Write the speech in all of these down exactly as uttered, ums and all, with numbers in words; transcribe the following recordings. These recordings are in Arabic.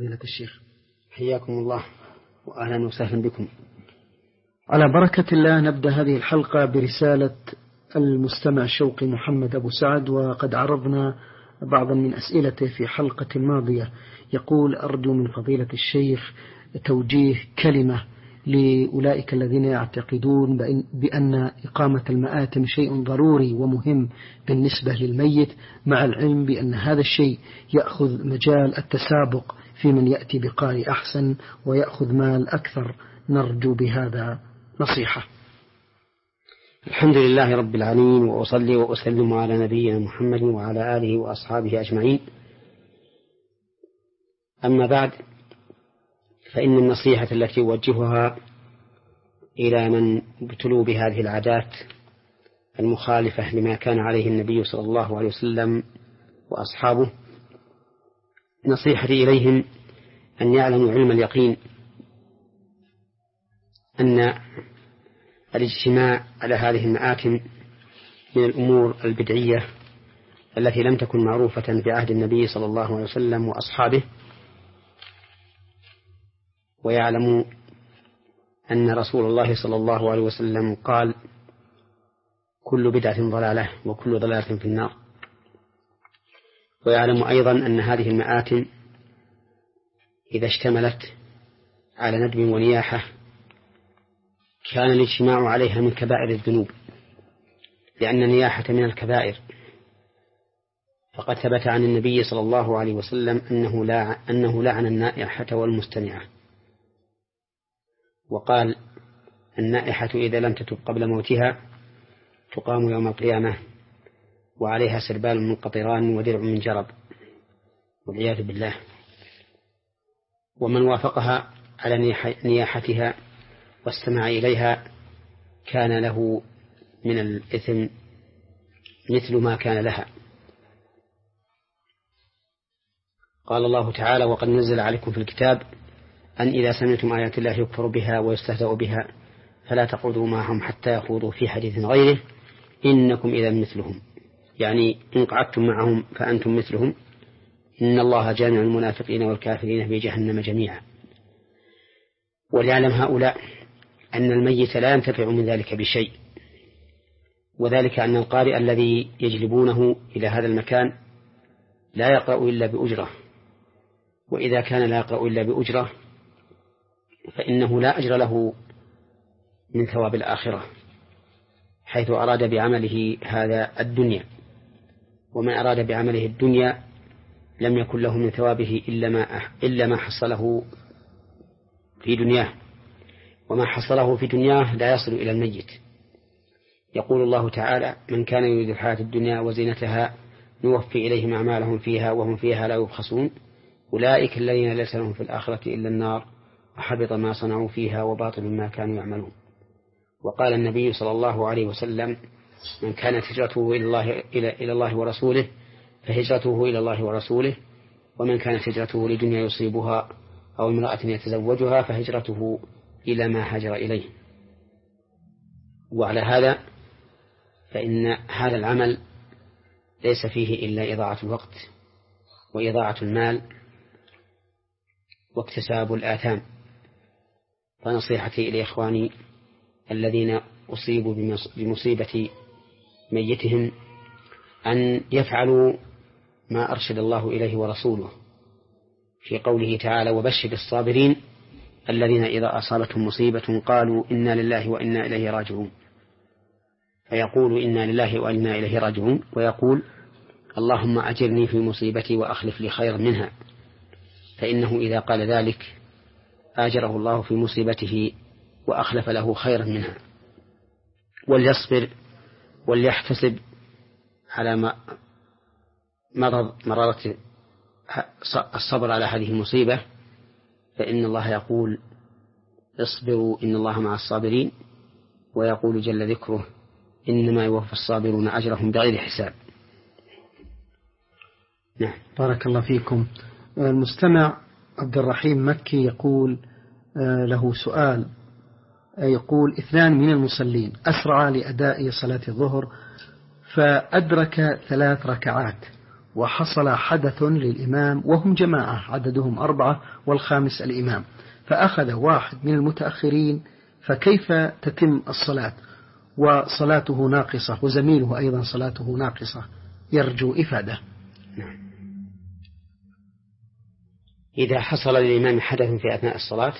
فضيلة الشيخ. حياكم الله وأهلا وسهلا بكم. على بركة الله نبدأ هذه الحلقة برسالة المستمع شوقي محمد أبو سعد، وقد عرضنا بعضا من أسئلته في حلقة ماضية. يقول: أرجو من فضيلة الشيخ توجيه كلمة لأولئك الذين يعتقدون بأن إقامة المآتم شيء ضروري ومهم بالنسبة للميت، مع العلم بأن هذا الشيء يأخذ مجال التسابق في من يأتي بقارئ أحسن ويأخذ مال أكثر. نرجو بهذا نصيحة. الحمد لله رب العالمين، وأصلي وأسلم على نبينا محمد وعلى آله وأصحابه أجمعين. أما بعد، فإن النصيحة التي أوجهها إلى من ابتلوا بهذه العادات المخالفة لما كان عليه النبي صلى الله عليه وسلم وأصحابه، نصيحتي إليهم أن يعلموا علم اليقين أن الاجتماع على هذه المآتم من الأمور البدعية التي لم تكن معروفة بعهد النبي صلى الله عليه وسلم وأصحابه، ويعلموا أن رسول الله صلى الله عليه وسلم قال: كل بدعة ضلالة وكل ضلالة في النار. ويعلم أيضا أن هذه المآتم إذا اشتملت على ندب ونياحة كان الاجتماع عليها من كبائر الذنوب، لأن النياحة من الكبائر، فقد ثبت عن النبي صلى الله عليه وسلم أنه, لا أنه لعن النائحة والمستمعة، وقال: النائحة إذا لم تتب قبل موتها تقام يوم القيامة وعليها سربال من قطران ودرع من جرب، والعياذ بالله. ومن وافقها على نياحتها واستمع إليها كان له من الإثم مثل ما كان لها. قال الله تعالى: وقد نزل عليكم في الكتاب أن إذا سمعتم آيات الله يكفر بها ويستهزأ بها فلا تقعدوا معهم حتى يخوضوا في حديث غيره إنكم إذا مثلهم، يعني إن قعدتم معهم فأنتم مثلهم، إن الله جامع المنافقين والكافرين في جهنم جميعا. وليعلم هؤلاء أن الميت لا ينتفع من ذلك بشيء، وذلك أن القارئ الذي يجلبونه إلى هذا المكان لا يقرأ إلا بأجرة، وإذا كان لا يقرأ إلا بأجرة فإنه لا أجر له من ثواب الآخرة، حيث أراد بعمله هذا الدنيا، ومن أراد بعمله الدنيا لم يكن له من ثوابه إلا ما, إلا ما حصله في دنياه، وما حصله في دنياه لا يصل إلى الميت. يقول الله تعالى: من كان يريد الحياة الدنيا وزينتها نوفي إليهم أعمالهم فيها وهم فيها لا يبخسون أولئك الذين ليس لهم في الآخرة إلا النار وحبط ما صنعوا فيها وباطل ما كانوا يعملون. وقال النبي صلى الله عليه وسلم: من كانت هجرته إلى الله, إلى, إلى الله ورسوله فهجرته إلى الله ورسوله، ومن كانت هجرته لدنيا يصيبها أو امرأة يتزوجها فهجرته إلى ما هاجر إليه. وعلى هذا فإن هذا العمل ليس فيه إلا إضاعة الوقت وإضاعة المال واكتساب الآثام. فنصيحتي إلى إخواني الذين أصيبوا بمصيبة ميتهم أن يفعلوا ما أرشد الله إليه ورسوله في قوله تعالى: وبشر الصابرين الذين إذا أصابتهم مصيبة قالوا إنا لله وإنا إليه راجعون، فيقول إنا لله وإنا إليه راجعون، ويقول: اللهم أجرني في مصيبتي وأخلف لي خيرا منها، فإنه إذا قال ذلك آجره الله في مصيبته وأخلف له خيرا منها. وليصبر وليحتسب على ما مرض مرارة الصبر على هذه المصيبة، فإن الله يقول: اصبروا إن الله مع الصابرين، ويقول جل ذكره: إنما يوفى الصابرون أجرهم بغير حساب. نعم. بارك الله فيكم. المستمع عبد الرحيم مكي يقول له سؤال، يقول: اثنان من المصلين أسرع لأداء صلاة الظهر فأدرك ثلاث ركعات وحصل حدث للإمام وهم جماعة عددهم أربعة والخامس الإمام، فأخذ واحد من المتأخرين، فكيف تتم الصلاة وصلاته ناقصة وزميله أيضا صلاته ناقصة؟ يرجو إفادة. إذا حصل للإمام حدث في أثناء الصلاة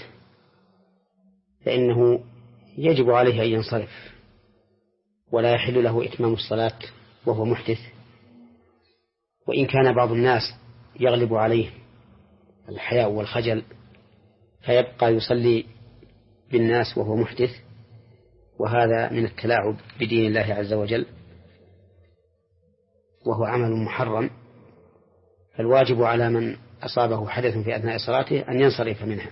فإنه يجب عليه أن ينصرف، ولا يحل له إتمام الصلاة وهو محدث. وإن كان بعض الناس يغلب عليه الحياء والخجل فيبقى يصلي بالناس وهو محدث، وهذا من التلاعب بدين الله عز وجل وهو عمل محرم. فالواجب على من أصابه حدث في أثناء صلاته أن ينصرف منها،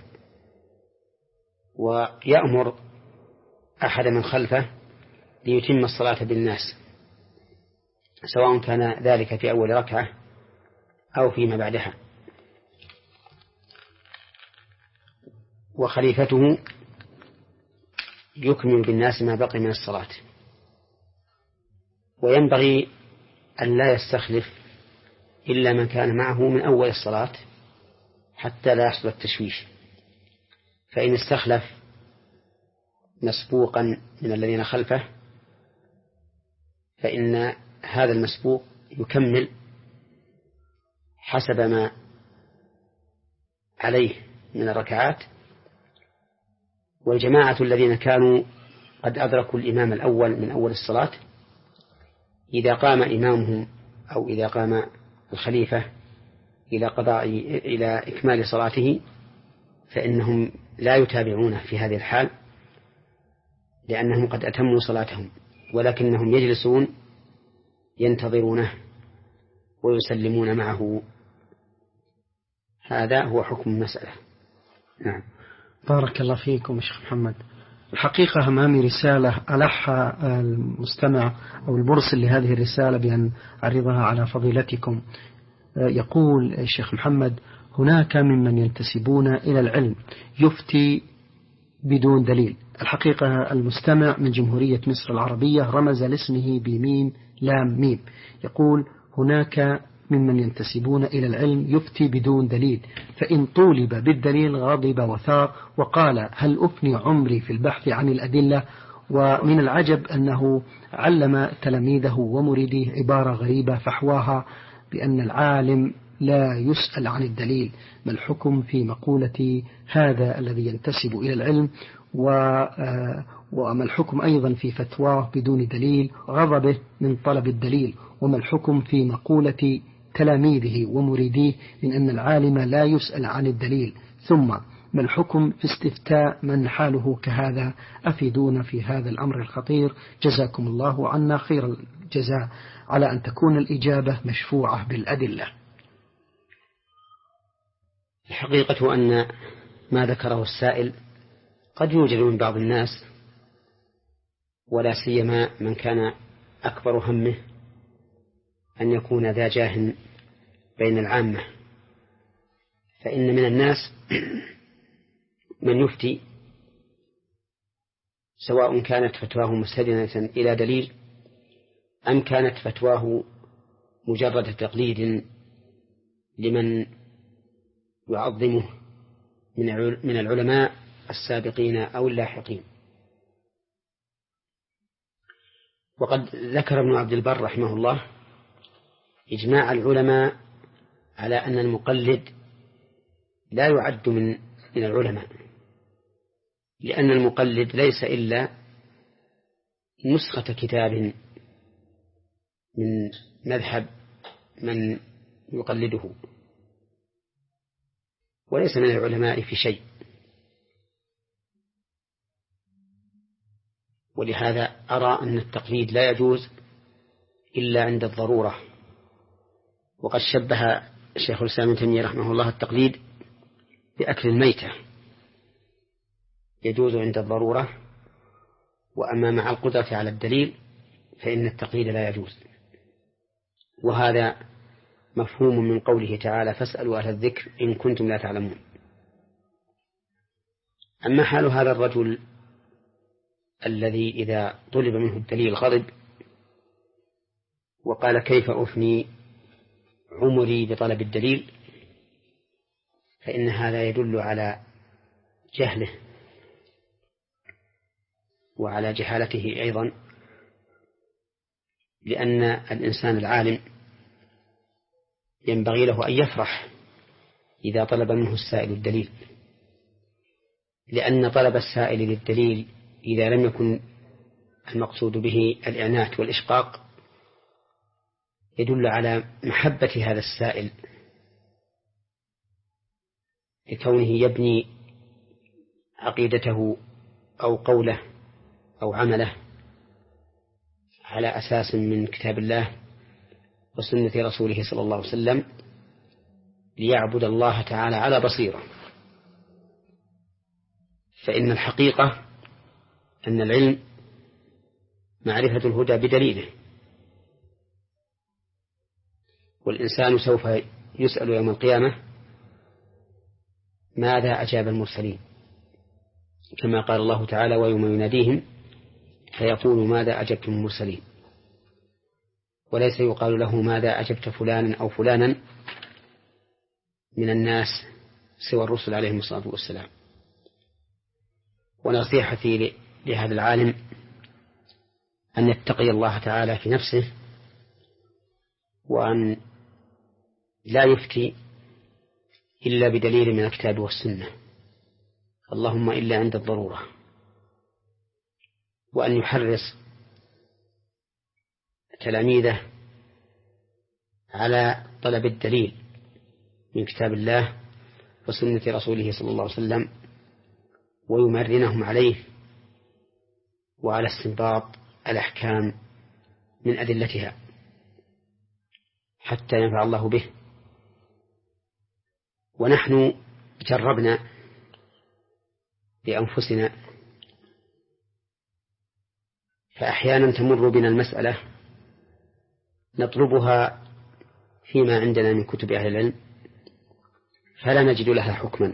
ويأمر أحد من خلفه ليتم الصلاة بالناس، سواء كان ذلك في أول ركعة أو فيما بعدها. وخليفته يكمل بالناس ما بقي من الصلاة. وينبغي أن لا يستخلف إلا من كان معه من أول الصلاة حتى لا يحصل التشويش، فإن استخلف مسبوقا من الذين خلفه فإن هذا المسبوق يكمل حسب ما عليه من الركعات، والجماعة الذين كانوا قد أدركوا الإمام الأول من أول الصلاة إذا قام إمامهم أو إذا قام الخليفة إلى قضاء إلى إكمال صلاته فإنهم لا يتابعونه في هذه الحال، لأنهم قد أتموا صلاتهم، ولكنهم يجلسون ينتظرونه ويسلمون معه. هذا هو حكم المسألة. نعم. بارك الله فيكم شيخ محمد. الحقيقة أمامي رسالة ألح المستمع أو المرسل لهذه الرسالة بأن أعرضها على فضيلتكم. يقول الشيخ محمد: هناك ممن ينتسبون إلى العلم يفتي بدون دليل. الحقيقة المستمع من جمهورية مصر العربية رمز لاسمه بميم لام ميم. يقول: هناك ممن ينتسبون إلى العلم يفتي بدون دليل، فإن طولب بالدليل غضب وثار وقال: هل أفني عمري في البحث عن الأدلة؟ ومن العجب أنه علم تلاميذه ومريديه عبارة غريبة فحواها بأن العالم لا يسأل عن الدليل. ما الحكم في مقولة هذا الذي ينتسب إلى العلم؟ وما الحكم أيضا في فتواه بدون دليل غضبه من طلب الدليل؟ وما الحكم في مقولة تلاميذه ومريديه من أن العالم لا يسأل عن الدليل؟ ثم ما الحكم في استفتاء من حاله كهذا؟ أفيدونا في هذا الأمر الخطير، جزاكم الله عنا خير الجزاء، على أن تكون الإجابة مشفوعة بالأدلة. الحقيقة أن ما ذكره السائل قد يوجد من بعض الناس، ولا سيما من كان أكبر همه أن يكون ذا جاه بين العامة، فإن من الناس من يفتي سواء كانت فتواه مستندة إلى دليل أم كانت فتواه مجرد تقليد لمن يعظمه من العلماء السابقين أو اللاحقين. وقد ذكر ابن عبد البر رحمه الله إجماع العلماء على أن المقلد لا يعد من من العلماء، لأن المقلد ليس إلا نسخة كتاب من مذهب من يقلده، وليس من العلماء في شيء. ولهذا أرى أن التقليد لا يجوز إلا عند الضرورة. وقد شبه الشيخ الإسلام ابن تيمية رحمه الله التقليد بأكل الميتة، يجوز عند الضرورة، وأما مع القدرة على الدليل فإن التقليد لا يجوز. وهذا مفهوم من قوله تعالى: فاسألوا أهل الذكر إن كنتم لا تعلمون. أما حال هذا الرجل الذي إذا طلب منه الدليل غضب وقال: كيف أفني عمري بطلب الدليل فإن هذا يدل على جهله وعلى جهالته أيضا، لأن الإنسان العالم ينبغي له أن يفرح إذا طلب منه السائل الدليل، لأن طلب السائل للدليل إذا لم يكن المقصود به الإعنات والإشقاق يدل على محبة هذا السائل لكونه يبني عقيدته أو قوله أو عمله على أساس من كتاب الله وسنة رسوله صلى الله عليه وسلم ليعبد الله تعالى على بصيرة. فإن الحقيقة أن العلم معرفة الهدى بدليله، والإنسان سوف يسأل يوم القيامة ماذا أجاب المرسلين، كما قال الله تعالى ويوم يناديهم فيقول ماذا أجبتم المرسلين، وليس يقال له ماذا أجبت فلانا أو فلانا من الناس سوى الرسل عليهم الصلاة والسلام. ونصيحتي لهذا العالم أن يتقي الله تعالى في نفسه، وأن لا يفتي إلا بدليل من الكتاب والسنة، اللهم إلا عند الضرورة، وأن يحرص تلاميذه على طلب الدليل من كتاب الله وسنة رسوله صلى الله عليه وسلم، ويمرنهم عليه وعلى استنباط الأحكام من أدلتها حتى ينفع الله به. ونحن جربنا بأنفسنا، فأحيانا تمر بنا المسألة نطلبها فيما عندنا من كتب أهل العلم فلا نجد لها حكما،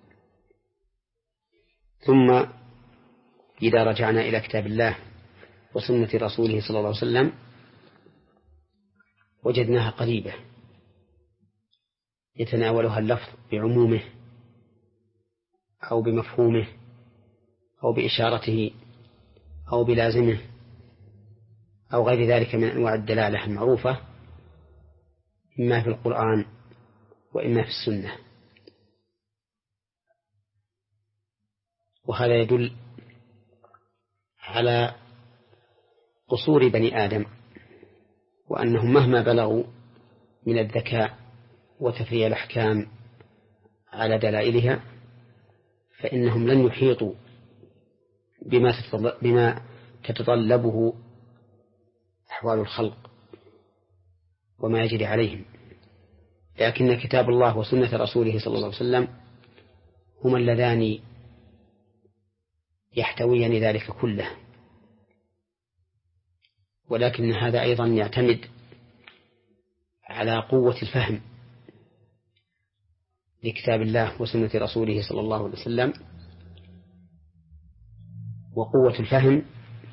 ثم إذا رجعنا إلى كتاب الله وسنة رسوله صلى الله عليه وسلم وجدناها قريبة يتناولها اللفظ بعمومه أو بمفهومه أو بإشارته أو بلازمه أو غير ذلك من أنواع الدلالة المعروفة إما في القرآن وإما في السنة. وهذا يدل على قصور بني آدم، وأنهم مهما بلغوا من الذكاء وتفريع الأحكام على دلائلها فإنهم لن يحيطوا بما تتطلبه أحوال الخلق وما يجري عليهم، لكن كتاب الله وسنة رسوله صلى الله عليه وسلم هما اللذان يحتويان ذلك كله. ولكن هذا أيضا يعتمد على قوة الفهم لكتاب الله وسنة رسوله صلى الله عليه وسلم، وقوة الفهم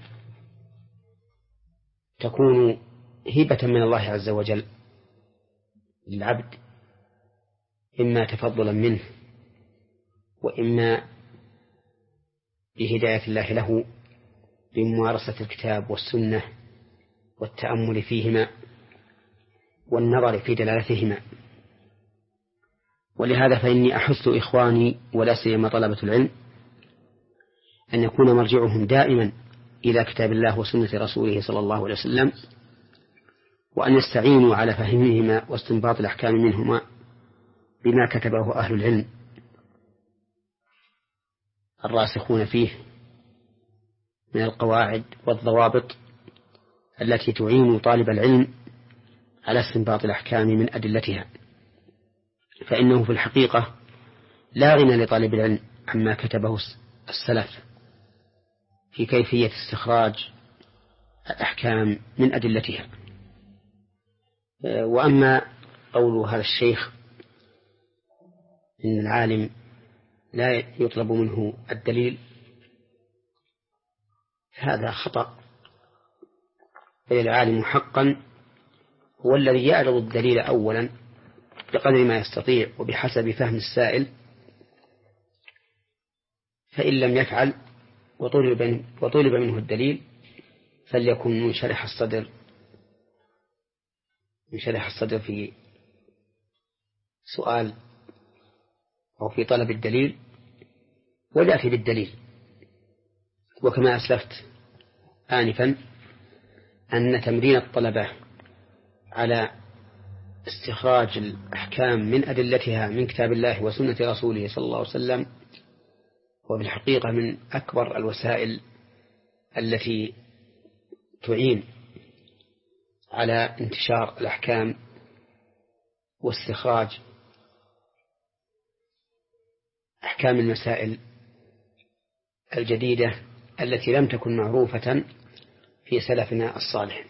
تكون هبة من الله عز وجل للعبد، إما تفضلا منه وإما بهداية الله له بممارسة الكتاب والسنة والتأمل فيهما والنظر في دلالتهما. ولهذا فإني أحث إخواني ولا سيما طلبة العلم أن يكون مرجعهم دائما إلى كتاب الله وسنة رسوله صلى الله عليه وسلم، وأن يستعينوا على فهمهما واستنباط الأحكام منهما بما كتبه أهل العلم الراسخون فيه من القواعد والضوابط التي تعين طالب العلم على استنباط الأحكام من أدلتها. فإنه في الحقيقة لا غنى لطالب العلم عما كتبه السلف في كيفية استخراج الأحكام من أدلتها. وأما قول هذا الشيخ إن العالم لا يطلب منه الدليل هذا خطأ، بل العالم حقا هو الذي يعرض الدليل أولا بقدر ما يستطيع وبحسب فهم السائل، فإن لم يفعل وطلب, وطلب منه الدليل فليكن منشرح الصدر منشرح الصدر في سؤال أو في طلب الدليل ويأتي بالدليل. وكما أسلفت آنفا أن تمرين الطلبة على استخراج الأحكام من أدلتها من كتاب الله وسنة رسوله صلى الله عليه وسلم وبالحقيقة من أكبر الوسائل التي تعين على انتشار الأحكام واستخراج أحكام المسائل الجديدة التي لم تكن معروفة في سلفنا الصالح.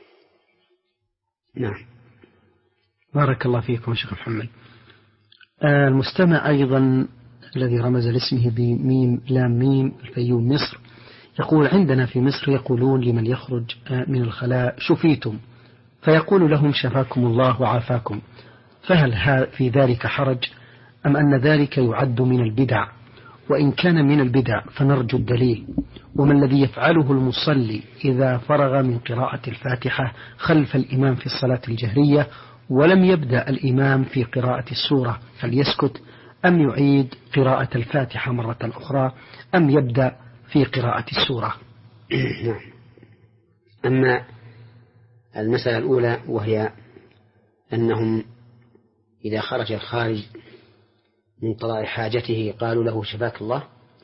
نعم. بارك الله فيكم شيخ محمد. المستمع أيضا الذي رمز لاسمه بميم لام ميم الفيوم مصر يقول: عندنا في مصر يقولون لمن يخرج من الخلاء شفيتم، فيقول لهم شفاكم الله وعافاكم، فهل في ذلك حرج أم أن ذلك يعد من البدع؟ وإن كان من البدع فنرجو الدليل. وما الذي يفعله المصلي إذا فرغ من قراءة الفاتحة خلف الإمام في الصلاة الجهرية ولم يبدأ الإمام في قراءة السورة، هل يسكت أم يعيد قراءة الفاتحة مرة أخرى أم يبدأ في قراءة السورة؟ نعم. أما المسألة الأولى وهي أنهم إذا خرج الخارج من قضاء حاجته قالوا له شفاك الله،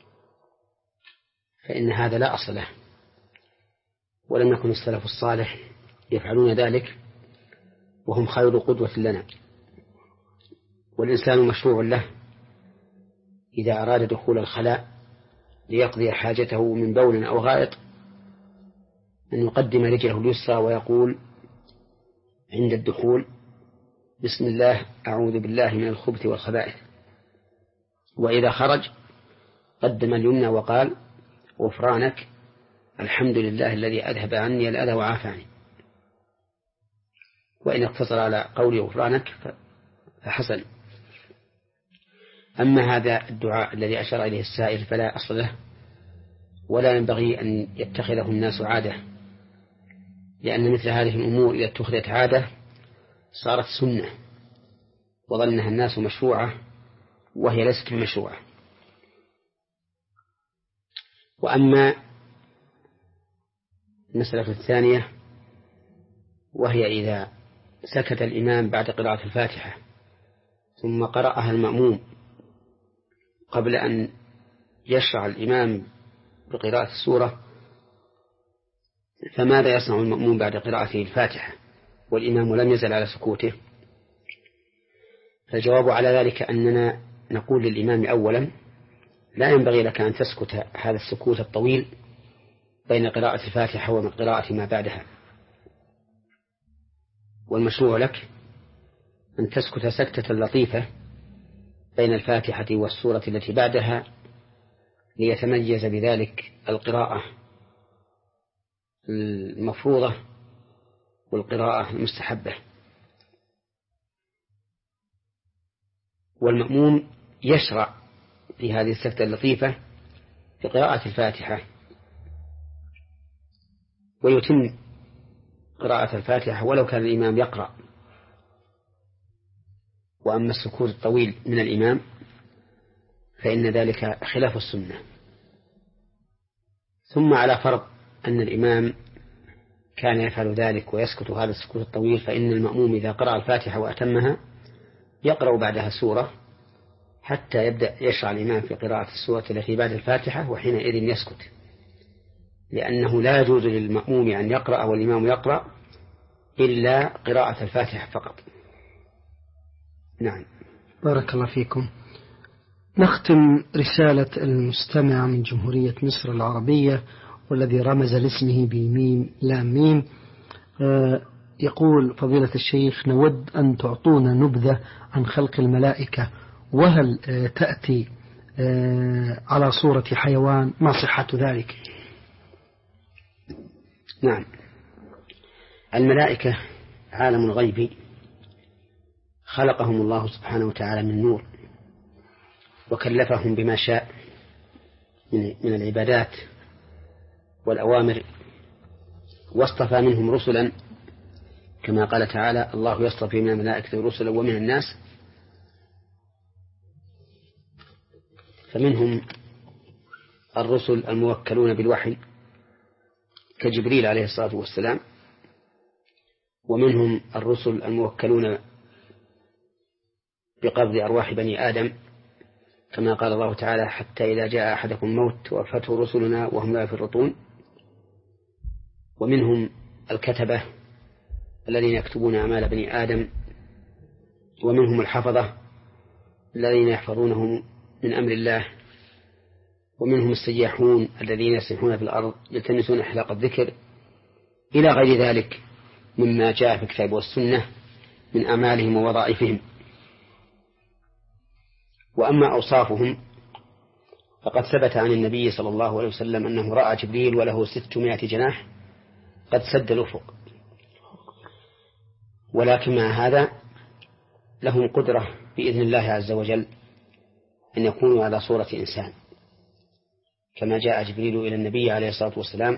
فإن هذا لا أصل له، ولم يكن السلف الصالح يفعلون ذلك وهم خير قدوة لنا. والإنسان مشروع له إذا أراد دخول الخلاء ليقضي حاجته من بول أو غائط أن يقدم رجله اليسرى ويقول عند الدخول: بسم الله أعوذ بالله من الخبث والخبائث. وإذا خرج قدم اليمنى وقال: غفرانك الحمد لله الذي أذهب عني الأذى وعافاني. وإن اقتصر على قول غفرانك فحسن. أما هذا الدعاء الذي أشار إليه السائل فلا أصل له، ولا ينبغي أن يتخذه الناس عادة، لأن مثل هذه الأمور إذا اتخذت عادة صارت سنة وظنها الناس مشروعة وهي ليست بمشروعة. وأما المسألة الثانية وهي إذا سكت الإمام بعد قراءة الفاتحة ثم قرأها المأموم قبل أن يشرع الإمام بقراءة السورة، فماذا يصنع المأموم بعد قراءته الفاتحة والإمام لم يزل على سكوته؟ فالجواب على ذلك أننا نقول للإمام أولا: لا ينبغي لك أن تسكت هذا السكوت الطويل بين قراءة الفاتحة وقراءة ما بعدها، والمشروع لك أن تسكت سكتة لطيفة بين الفاتحة والسورة التي بعدها ليتميز بذلك القراءة المفروضة والقراءة المستحبة. والمأموم يشرع في هذه السكتة اللطيفة في قراءة الفاتحة ويتم قراءة الفاتحة ولو كان الإمام يقرأ. وأما السكوت الطويل من الإمام فإن ذلك خلاف السنة. ثم على فرض أن الإمام كان يفعل ذلك ويسكت هذا السكوت الطويل، فإن المأموم إذا قرأ الفاتحة وأتمها يقرأ بعدها سورة حتى يبدأ يشرع الإمام في قراءة السورة التي بعد الفاتحة، وحينئذ يسكت، لأنه لا يجوز للمأموم أن يقرأ والإمام يقرأ إلا قراءة الفاتحة فقط. نعم. بارك الله فيكم. نختم رسالة المستمع من جمهورية مصر العربية والذي رمز لاسمه بميم لام ميم. يقول: فضيلة الشيخ، نود أن تعطونا نبذة عن خلق الملائكة، وهل تأتي على صورة حيوان؟ ما صحة ذلك؟ نعم. الملائكة عالم الغيب خلقهم الله سبحانه وتعالى من نور، وكلفهم بما شاء من العبادات والأوامر، واصطفى منهم رسلا كما قال تعالى: الله يصطفي من الملائكة رسلا ومن الناس. فمنهم الرسل الموكلون بالوحي كجبريل عليه الصلاة والسلام، ومنهم الرسل الموكلون بقبض أرواح بني آدم كما قال الله تعالى: حتى إذا جاء أحدكم موت توفته رسلنا وهم لا يفرطون. ومنهم الكتبة الذين يكتبون أعمال بني آدم، ومنهم الحفظة الذين يحفظونهم من أمر الله، ومنهم السياحون الذين يسيحون في الأرض يلتمسون أحلاق الذكر، إلى غير ذلك مما جاء في الكتاب والسنة من أعمالهم ووظائفهم. وأما أوصافهم فقد ثبت عن النبي صلى الله عليه وسلم أنه رأى جبريل وله ستمائة جناح قد سد الأفق، ولكن مع هذا لهم قدرة بإذن الله عز وجل أن يكونوا على صورة إنسان، كما جاء جبريل إلى النبي عليه الصلاة والسلام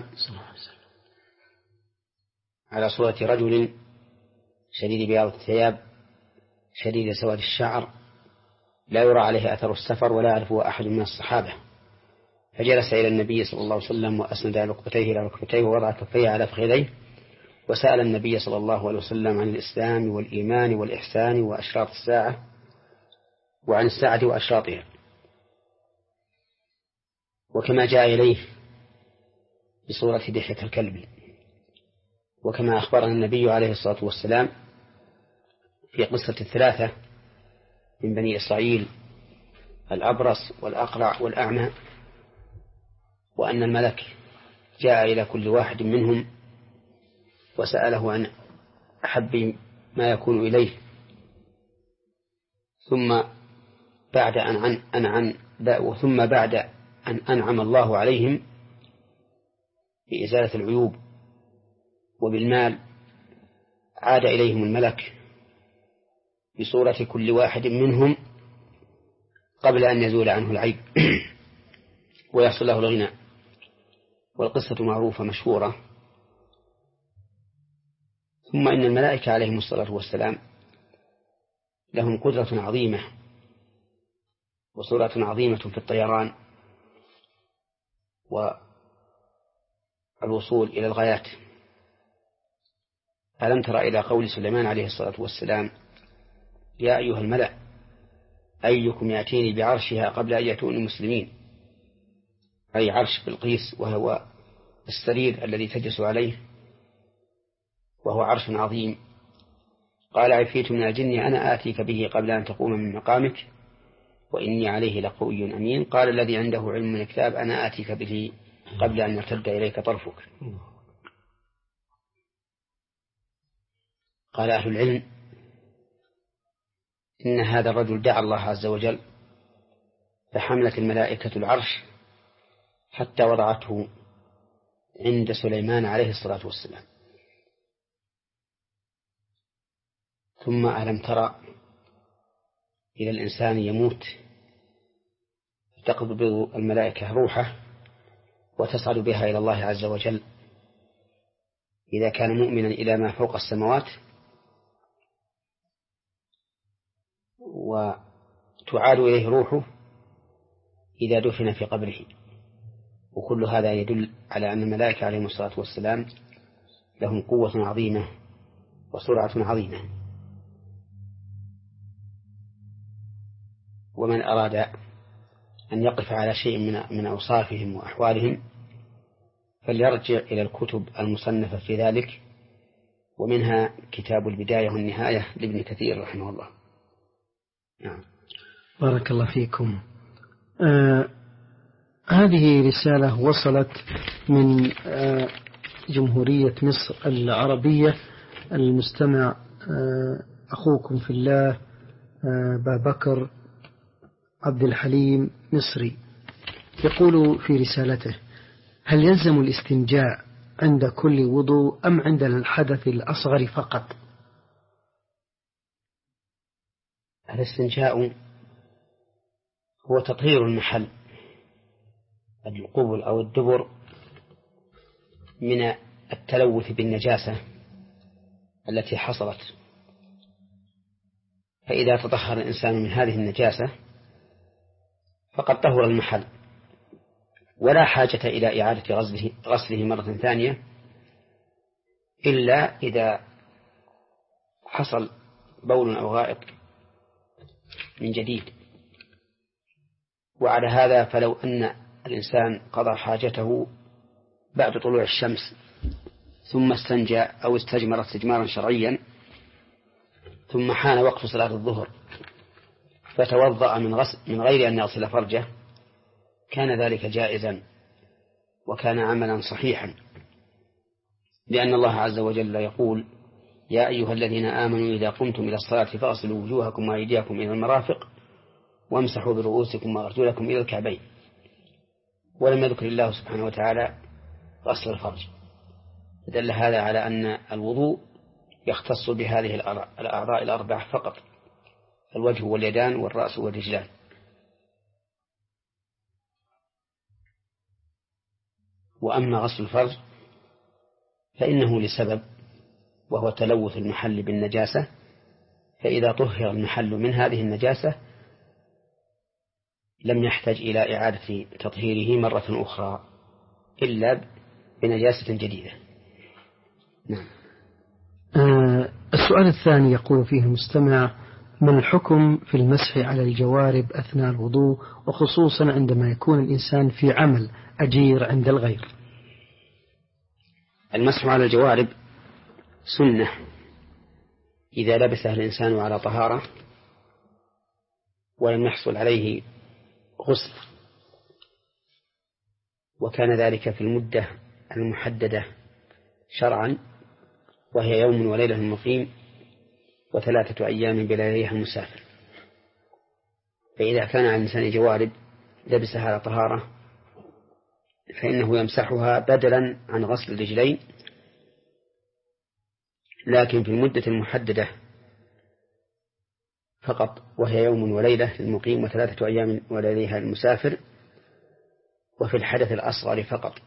على صورة رجل شديد بياض الثياب شديد سواد الشعر لا يرى عليه أثر السفر ولا يعرفه أحد من الصحابة، فجلس إلى النبي صلى الله عليه وسلم وأسند ركبتيه إلى ركبتيه ووضع كفيه على فخذيه، وسأل النبي صلى الله عليه وسلم عن الإسلام والإيمان والإحسان وأشراط الساعة وعن الساعة وأشراطها. وكما جاء إليه بصورة دحية الكلب، وكما أخبرنا النبي عليه الصلاة والسلام في قصة الثلاثة من بني إسرائيل الأبرص والأقرع والأعمى، وأن الملك جاء إلى كل واحد منهم وسأله عن أحب ما يكون إليه، ثم بعد أن عن أن عن ثم بعد أن أنعم الله عليهم بإزالة العيوب وبالمال عاد إليهم الملك بصورة كل واحد منهم قبل أن يزول عنه العيب ويحصل له الغنى. والقصة معروفة مشهورة. ثم إن الملائكة عليهم الصلاة والسلام لهم قدرة عظيمة وصورة عظيمة في الطيران والوصول إلى الغايات. ألم تر إلى قول سليمان عليه الصلاة والسلام: يا أيها الملأ أيكم يأتيني بعرشها قبل أن يأتوني مسلمين، أي عرش بلقيس وهو السرير الذي تجلس عليه وهو عرش عظيم. قال عفريت من الجن أنا آتيك به قبل أن تقوم من مقامك وإني عليه لقوي أمين. قال الذي عنده علم من الكتاب أنا آتيك به قبل أن يرتد إليك طرفك. قال أهل العلم إن هذا الرجل دعا الله عز وجل فحملت الملائكة العرش حتى وضعته عند سليمان عليه الصلاة والسلام. ثم ألم ترى إلى الإنسان يموت تقبض الملائكة روحه وتصعد بها إلى الله عز وجل إذا كان مؤمنا إلى ما فوق السماوات، وتعاد إليه روحه إذا دفن في قبره. وكل هذا يدل على أن الملائكة عليهم الصلاة والسلام لهم قوة عظيمة وسرعة عظيمة. ومن أراد أن يقف على شيء من من أوصافهم وأحوالهم فليرجع إلى الكتب المصنفة في ذلك، ومنها كتاب البداية والنهاية لابن كثير رحمه الله. نعم. بارك الله فيكم. آه هذه رسالة وصلت من آه جمهورية مصر العربية. المستمع آه أخوكم في الله آه بابكر عبد الحليم مصري يقول في رسالته: هل يلزم الاستنجاء عند كل وضوء أم عند الحدث الأصغر فقط؟ الاستنجاء هو تطهير المحل القبل أو الدبر من التلوث بالنجاسة التي حصلت، فإذا تطهر الإنسان من هذه النجاسة فقد طهر المحل، ولا حاجة إلى إعادة غسله, غسله مرة ثانية إلا إذا حصل بول أو غائط من جديد. وعلى هذا فلو أن الإنسان قضى حاجته بعد طلوع الشمس ثم استنجى أو استجمر استجمارا شرعيا ثم حان وقت صلاة الظهر فتوضأ من, غسل من غير أن يغسل فرجه كان ذلك جائزا وكان عملا صحيحا، لأن الله عز وجل يقول: يا أيها الذين آمنوا إذا قمتم إلى الصلاة فاغسلوا وجوهكم وأيديكم إلى المرافق وامسحوا برؤوسكم وأرجلكم إلى الكعبين. ولم يذكر الله سبحانه وتعالى غسل الفرج، دل هذا على أن الوضوء يختص بهذه الأعضاء الأربع فقط: الوجه واليدان والرأس والرجلان. وأما غسل الفرج فإنه لسبب، وهو تلوث المحل بالنجاسة، فإذا طهر المحل من هذه النجاسة لم يحتاج إلى إعادة تطهيره مرة أخرى إلا بنجاسة جديدة. نعم. آه السؤال الثاني يقول فيه المستمع: ما الحكم في المسح على الجوارب أثناء الوضوء، وخصوصا عندما يكون الإنسان في عمل أجير عند الغير؟ المسح على الجوارب سنة إذا لبسها الإنسان على طهارة ولم يحصل عليه غسل، وكان ذلك في المدة المحددة شرعا، وهي يوم وليلة المقيم وثلاثة أيام بلياليها المسافر. فإذا كان على الإنسان جوارب لبسها على طهارة فإنه يمسحها بدلا عن غسل الرجلين، لكن في المدة المحددة فقط، وهي يوم وليلة للمقيم وثلاثة أيام ولياليها المسافر، وفي الحدث الأصغر فقط.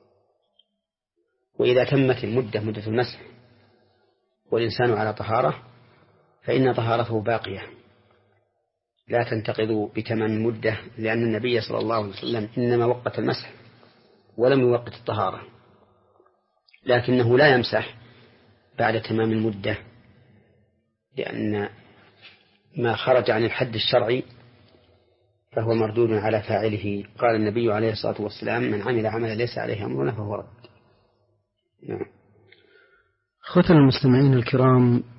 وإذا تمت المدة مدة المسح والإنسان على طهارة فإن طهارته باقية لا تنتقض بتمام المدة، لأن النبي صلى الله عليه وسلم إنما وقت المسح ولم يوقت الطهارة، لكنه لا يمسح بعد تمام المدة، لأن ما خرج عن الحد الشرعي فهو مردود على فاعله. قال النبي عليه الصلاة والسلام: من عمل عملا ليس عليه أمرنا فهو رد. نعم. أخوتنا المستمعين الكرام،